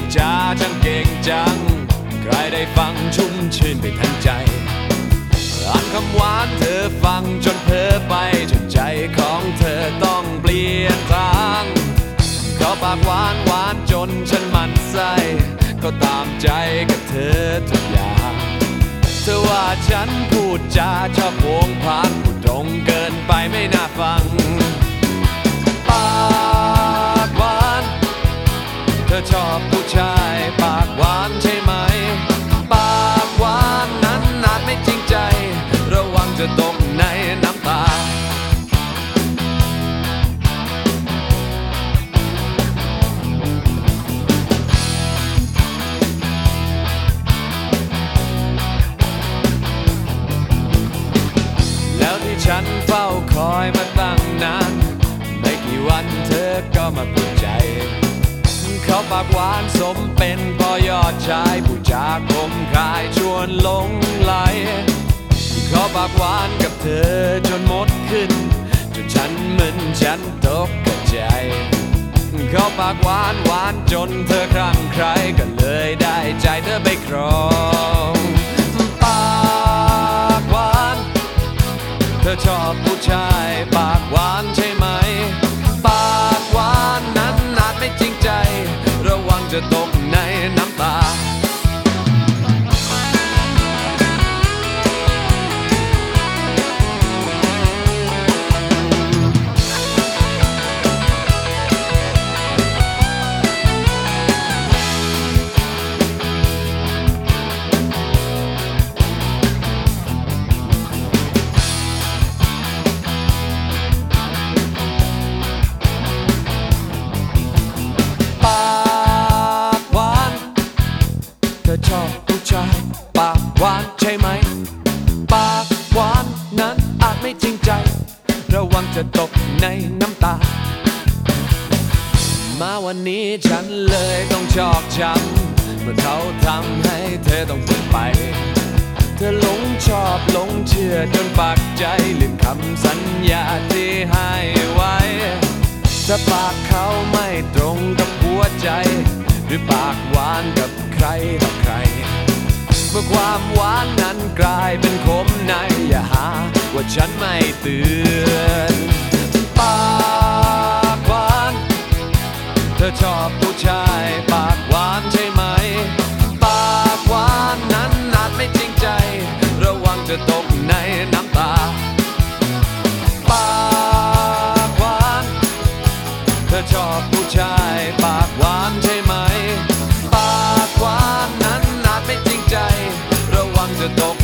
จาช่างเก่งจังใครได้ฟังชุ่มชื่นไปทั้งใจอ่านคำหวานเธอฟังจนเพ้อไปจนใจของเธอต้องเปลี่ยนทางเขาปากหวานหวานจนฉันหมั่นไส้ก็ตามใจกับเธอทุกอย่างเธอว่าฉันพูดจาชอบโผงผางพูดตรงเกินไปไม่น่าฟังปากหวานเธอชอบผู้ชายปากหวานใช่ไหมปากหวานนั้นอาจไม่จริงใจระวังจะตกในน้ำตาแล้วที่ฉันเฝ้าคอยมาตั้งนานไม่กี่วันเธอก็มาเปิดใจเขาปากหวานสมเป็นพ่อยอดชายผู้จาคมคายชวนหลงไหลเขาปากหวานกับเธอจนหมดขึ้นจนฉันมึนฉันตกกระใจเขาปากหวานหวานจนเธอคลั่งใครก็เลยได้ใจเธอไปครองปากหวานเธอชอบผู้ชายปากหวานใช่ไหมปากหวานนั้นอาจไม่จริงใจระวังจะตกในน้ำตาเธอชอบผู้ชายปากหวานใช่ไหมปากหวานนั้นอาจไม่จริงใจระวังจะตกในน้ำตามาวันนี้ฉันเลยต้องชอกช้ำเมื่อเขาทำให้เธอต้องเปลี่ยนไปเธอหลงชอบหลงเชื่อจนปากใจลืมคำสัญญาที่ให้ไว้ถ้าปากเขาไม่ตรงกับหัวใจหรือปากหวานกับใครต่อใครเมื่อความหวานนั้นกลายเป็นขมในอย่าหาว่าฉันไม่เตือนปากหวานเธอชอบผู้ชายปากหวานใช่ไหมปากหวานนั้นอาจไม่จริงใจระวังจะตกในน้ำตาปากหวานเธอชอบผู้ชายปากหวานใช่ไหมปากหวานนั้นอาจไม่จริงใจระวังจะตก